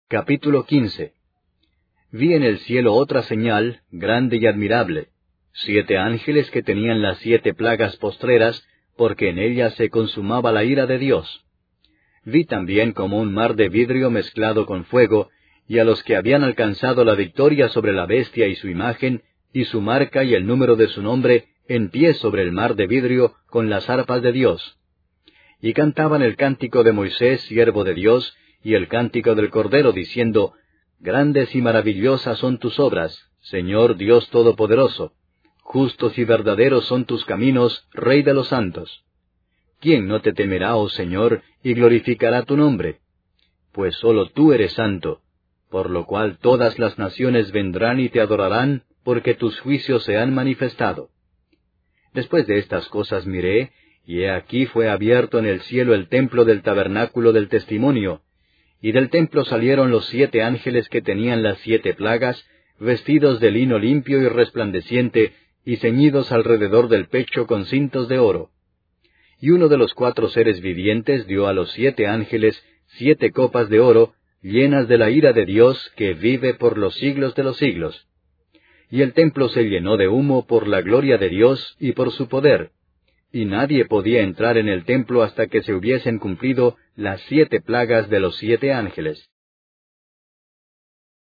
Capítulo 15. Vi en el cielo otra señal, grande y admirable, 7 ángeles que tenían las 7 plagas postreras, porque en ellas se consumaba la ira de Dios. Vi también como un mar de vidrio mezclado con fuego, y a los que habían alcanzado la victoria sobre la bestia y su imagen, y su marca y el número de su nombre, en pie sobre el mar de vidrio, con las arpas de Dios. Y cantaban el cántico de Moisés, siervo de Dios, y el cántico del Cordero, diciendo, Grandes y maravillosas son tus obras, Señor Dios Todopoderoso. Justos y verdaderos son tus caminos, Rey de los santos. ¿Quién no te temerá, oh Señor, y glorificará tu nombre? Pues sólo tú eres santo, por lo cual todas las naciones vendrán y te adorarán, porque tus juicios se han manifestado. Después de estas cosas miré, y he aquí fue abierto en el cielo el templo del tabernáculo del testimonio, y del templo salieron los 7 ángeles que tenían las 7 plagas, vestidos de lino limpio y resplandeciente, y ceñidos alrededor del pecho con cintos de oro. Y uno de los 4 seres vivientes dio a los 7 ángeles 7 copas de oro, llenas de la ira de Dios, que vive por los siglos de los siglos. Y el templo se llenó de humo por la gloria de Dios y por su poder, y nadie podía entrar en el templo hasta que se hubiesen cumplido las 7 plagas de los 7 ángeles.